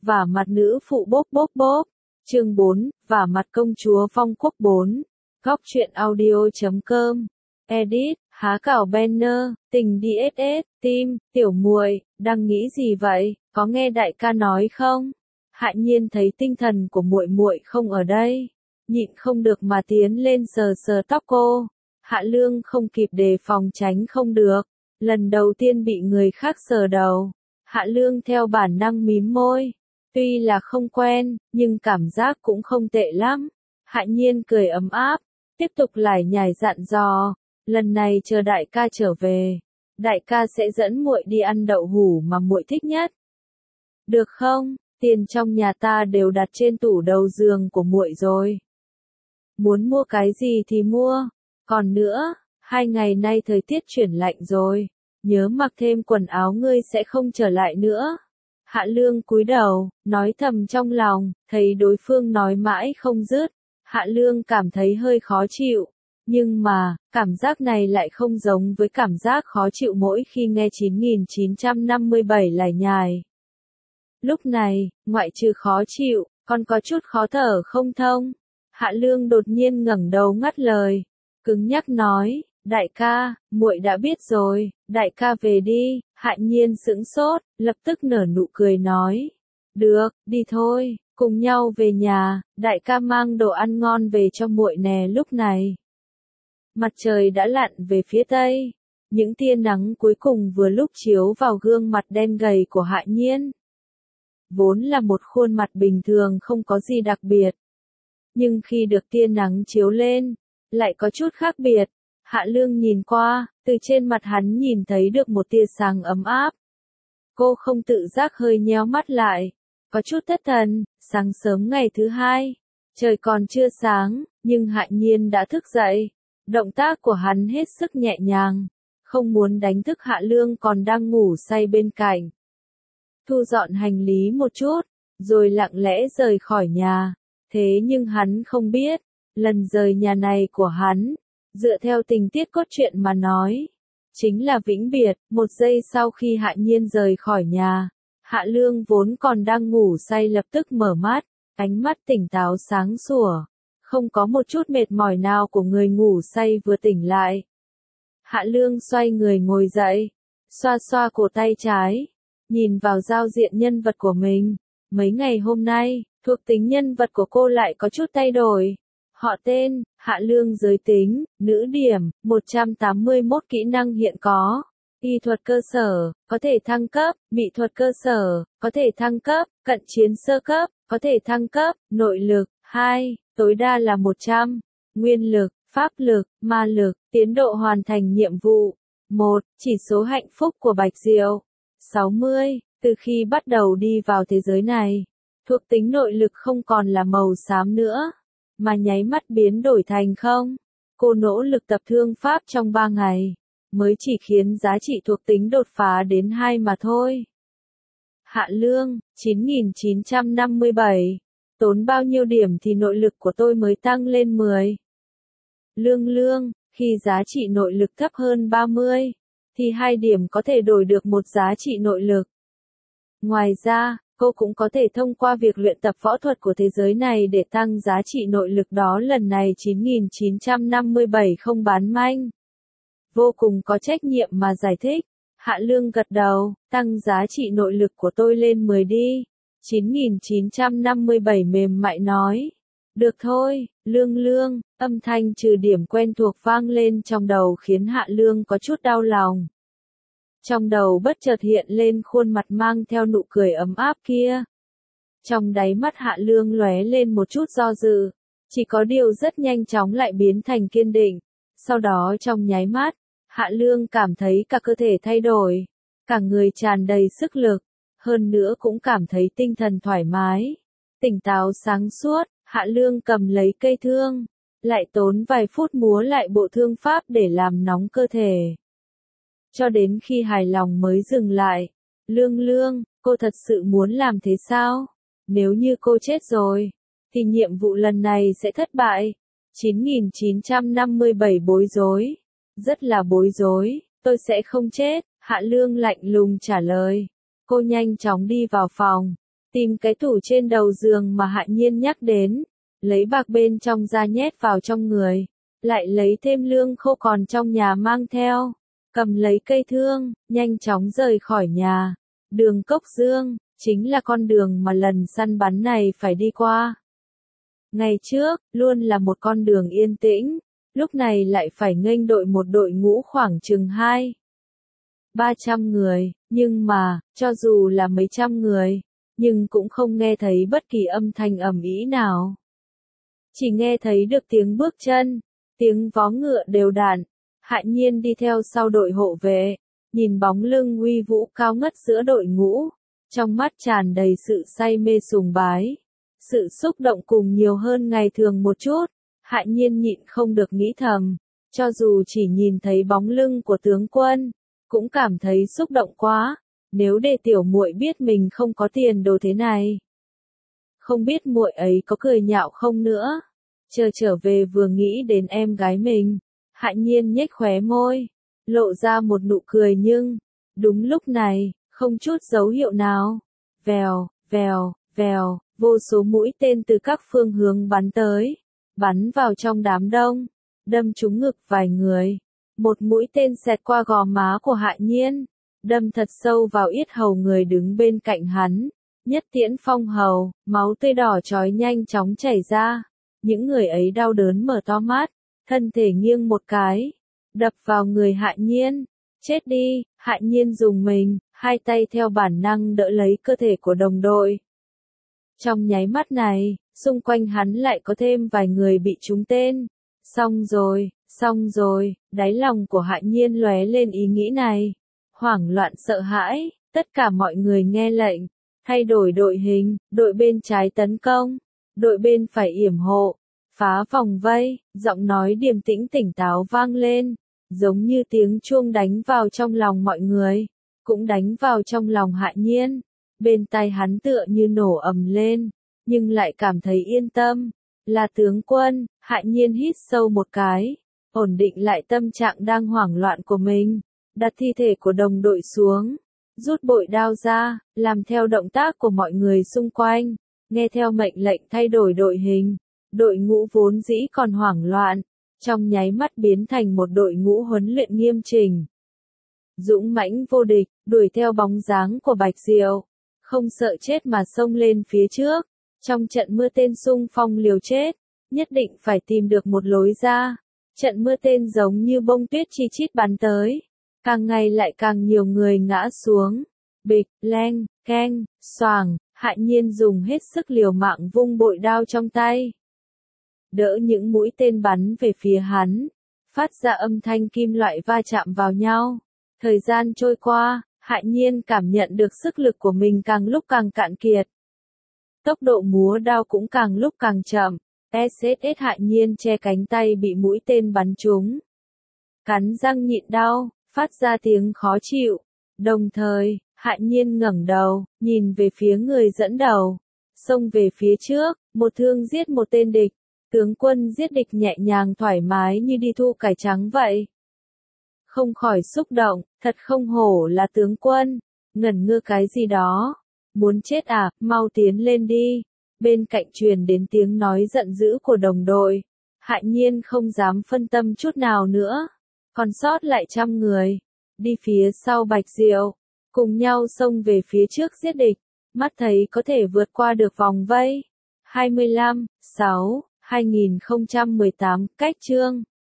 Vả mặt nữ phụ bốp bốp bốp. Chương 4, vả mặt công chúa Phong Quốc 4. Góc truyện audio.com. Edit, há cảo banner, tình DSS, tim, tiểu muội, đang nghĩ gì vậy, có nghe đại ca nói không? Hạ Nhiên thấy tinh thần của muội muội không ở đây, nhịn không được mà tiến lên sờ sờ tóc cô. Hạ Lương không kịp đề phòng tránh không được, lần đầu tiên bị người khác sờ đầu. Hạ Lương theo bản năng mím môi, tuy là không quen, nhưng cảm giác cũng không tệ lắm. Hạ Nhiên cười ấm áp, tiếp tục lải nhải dặn dò, lần này chờ đại ca trở về, đại ca sẽ dẫn muội đi ăn đậu hủ mà muội thích nhất. Được không? Tiền trong nhà ta đều đặt trên tủ đầu giường của muội rồi. Muốn mua cái gì thì mua. Còn nữa, 2 ngày nay thời tiết chuyển lạnh rồi, nhớ mặc thêm quần áo ngươi sẽ không trở lại nữa. Hạ Lương cúi đầu, nói thầm trong lòng, thấy đối phương nói mãi không dứt. Hạ Lương cảm thấy hơi khó chịu, nhưng mà, cảm giác này lại không giống với cảm giác khó chịu mỗi khi nghe 9957 lải nhải. Lúc này, ngoại trừ khó chịu, còn có chút khó thở không thông. Hạ Lương đột nhiên ngẩng đầu ngắt lời, cứng nhắc nói, đại ca, muội đã biết rồi, đại ca về đi. Hạ Nhiên sững sốt, lập tức nở nụ cười nói, được, đi thôi, cùng nhau về nhà, đại ca mang đồ ăn ngon về cho muội nè. Lúc này, mặt trời đã lặn về phía tây, những tia nắng cuối cùng vừa lúc chiếu vào gương mặt đen gầy của Hạ Nhiên. Vốn là một khuôn mặt bình thường không có gì đặc biệt, nhưng khi được tia nắng chiếu lên, lại có chút khác biệt. Hạ Lương nhìn qua, từ trên mặt hắn nhìn thấy được một tia sáng ấm áp. Cô không tự giác hơi nhéo mắt lại, có chút thất thần. Sáng sớm ngày thứ hai, trời còn chưa sáng, nhưng Hạ Nhiên đã thức dậy. Động tác của hắn hết sức nhẹ nhàng, không muốn đánh thức Hạ Lương còn đang ngủ say bên cạnh. Thu dọn hành lý một chút, rồi lặng lẽ rời khỏi nhà. Thế nhưng hắn không biết, lần rời nhà này của hắn, dựa theo tình tiết cốt truyện mà nói, chính là vĩnh biệt. Một giây sau khi Hạ Nhiên rời khỏi nhà, Hạ Lương vốn còn đang ngủ say lập tức mở mắt, ánh mắt tỉnh táo sáng sủa, không có một chút mệt mỏi nào của người ngủ say vừa tỉnh lại. Hạ Lương xoay người ngồi dậy, xoa xoa cổ tay trái, nhìn vào giao diện nhân vật của mình. Mấy ngày hôm nay, thuộc tính nhân vật của cô lại có chút thay đổi. Họ tên, Hạ Lương. Giới tính, nữ. Điểm, 181. Kỹ năng hiện có, y thuật cơ sở, có thể thăng cấp. Mỹ thuật cơ sở, có thể thăng cấp. Cận chiến sơ cấp, có thể thăng cấp. Nội lực, 2, tối đa là 100. Nguyên lực, pháp lực, ma lực. Tiến độ hoàn thành nhiệm vụ, 1. Chỉ số hạnh phúc của Bạch Diệu, 60. Từ khi bắt đầu đi vào thế giới này, thuộc tính nội lực không còn là màu xám nữa, mà nháy mắt biến đổi thành không. Cô nỗ lực tập thương pháp trong 3 ngày, mới chỉ khiến giá trị thuộc tính đột phá đến 2 mà thôi. Hạ Lương, 9957. Tốn bao nhiêu điểm thì nội lực của tôi mới tăng lên 10? Lương, khi giá trị nội lực thấp hơn 30, thì 2 điểm có thể đổi được một giá trị nội lực. Ngoài ra, cô cũng có thể thông qua việc luyện tập võ thuật của thế giới này để tăng giá trị nội lực đó. Lần này 9957 không bán manh, vô cùng có trách nhiệm mà giải thích. Hạ Lương gật đầu, tăng giá trị nội lực của tôi lên 10 đi. 9957 mềm mại nói. Được thôi, Lương. Âm thanh trừ điểm quen thuộc vang lên trong đầu khiến Hạ Lương có chút đau lòng. Trong đầu bất chợt hiện lên khuôn mặt mang theo nụ cười ấm áp kia. Trong đáy mắt Hạ Lương lóe lên một chút do dự, chỉ có điều rất nhanh chóng lại biến thành kiên định. Sau đó trong nháy mắt, Hạ Lương cảm thấy cả cơ thể thay đổi, cả người tràn đầy sức lực, hơn nữa cũng cảm thấy tinh thần thoải mái, tỉnh táo sáng suốt. Hạ Lương cầm lấy cây thương, lại tốn vài phút múa lại bộ thương pháp để làm nóng cơ thể, cho đến khi hài lòng mới dừng lại. Lương, cô thật sự muốn làm thế sao? Nếu như cô chết rồi, thì nhiệm vụ lần này sẽ thất bại. 9957 bối rối. Rất là bối rối, tôi sẽ không chết. Hạ Lương lạnh lùng trả lời. Cô nhanh chóng đi vào phòng, Tìm cái tủ trên đầu giường mà Hạ Nhiên nhắc đến, lấy bạc bên trong ra nhét vào trong người, lại lấy thêm lương khô còn trong nhà mang theo, cầm lấy cây thương, nhanh chóng rời khỏi nhà. Đường Cốc Dương, chính là con đường mà lần săn bắn này phải đi qua. Ngày trước, luôn là một con đường yên tĩnh, lúc này lại phải nghênh đội một đội ngũ khoảng chừng 200-300 người, nhưng mà, cho dù là mấy trăm người, nhưng cũng không nghe thấy bất kỳ âm thanh ầm ĩ nào. Chỉ nghe thấy được tiếng bước chân, tiếng vó ngựa đều đặn. Hạ Nhiên đi theo sau đội hộ vệ, nhìn bóng lưng uy vũ cao ngất giữa đội ngũ, trong mắt tràn đầy sự say mê sùng bái. Sự xúc động cùng nhiều hơn ngày thường một chút, Hạ Nhiên nhịn không được nghĩ thầm, cho dù chỉ nhìn thấy bóng lưng của tướng quân, cũng cảm thấy xúc động quá, nếu để tiểu muội biết mình không có tiền đồ thế này. Không biết muội ấy có cười nhạo không nữa. Chờ trở về vừa nghĩ đến em gái mình, Hạ Nhiên nhếch khóe môi, lộ ra một nụ cười nhưng, đúng lúc này, không chút dấu hiệu nào. Vèo, vèo, vèo, vô số mũi tên từ các phương hướng bắn tới, bắn vào trong đám đông, đâm trúng ngực vài người. Một mũi tên xẹt qua gò má của Hạ Nhiên, đâm thật sâu vào yết hầu người đứng bên cạnh hắn. Nhất tiễn phong hầu, máu tươi đỏ chói nhanh chóng chảy ra. Những người ấy đau đớn mở to mắt, thân thể nghiêng một cái, đập vào người Hạ Nhiên. Chết đi, Hạ Nhiên dùng mình, hai tay theo bản năng đỡ lấy cơ thể của đồng đội. Trong nháy mắt này, xung quanh hắn lại có thêm vài người bị trúng tên. Xong rồi, đáy lòng của Hạ Nhiên lóe lên ý nghĩ này. Hoảng loạn sợ hãi, tất cả mọi người nghe lệnh, thay đổi đội hình, đội bên trái tấn công, đội bên phải yểm hộ, phá vòng vây, giọng nói điềm tĩnh tỉnh táo vang lên, giống như tiếng chuông đánh vào trong lòng mọi người, cũng đánh vào trong lòng Hạ Nhiên. Bên tai hắn tựa như nổ ầm lên, nhưng lại cảm thấy yên tâm. Là tướng quân, Hạ Nhiên hít sâu một cái, ổn định lại tâm trạng đang hoảng loạn của mình, đặt thi thể của đồng đội xuống, rút bội đao ra, làm theo động tác của mọi người xung quanh, nghe theo mệnh lệnh thay đổi đội hình. Đội ngũ vốn dĩ còn hoảng loạn, trong nháy mắt biến thành một đội ngũ huấn luyện nghiêm chỉnh. Dũng mãnh vô địch, đuổi theo bóng dáng của Bạch Diệu, không sợ chết mà xông lên phía trước. Trong trận mưa tên xung phong liều chết, nhất định phải tìm được một lối ra. Trận mưa tên giống như bông tuyết chi chít bắn tới, càng ngày lại càng nhiều người ngã xuống. Bịch, leng, keng, xoàng, Hạ Nhiên dùng hết sức liều mạng vung bội đao trong tay, đỡ những mũi tên bắn về phía hắn, phát ra âm thanh kim loại va chạm vào nhau. Thời gian trôi qua, Hạ Nhiên cảm nhận được sức lực của mình càng lúc càng cạn kiệt. Tốc độ múa đao cũng càng lúc càng chậm. SSS Hạ Nhiên che cánh tay bị mũi tên bắn trúng, cắn răng nhịn đau, phát ra tiếng khó chịu. Đồng thời, Hạ Nhiên ngẩng đầu, nhìn về phía người dẫn đầu, xông về phía trước, một thương giết một tên địch. Tướng quân giết địch nhẹ nhàng thoải mái như đi thu cải trắng vậy. Không khỏi xúc động, thật không hổ là tướng quân. Ngẩn ngơ cái gì đó? Muốn chết à, mau tiến lên đi. Bên cạnh truyền đến tiếng nói giận dữ của đồng đội. Hạ Nhiên không dám phân tâm chút nào nữa. Còn sót lại 100 người. Đi phía sau Bạch Diệu, cùng nhau xông về phía trước giết địch. Mắt thấy có thể vượt qua được vòng vây. 25/6/2018, cách chương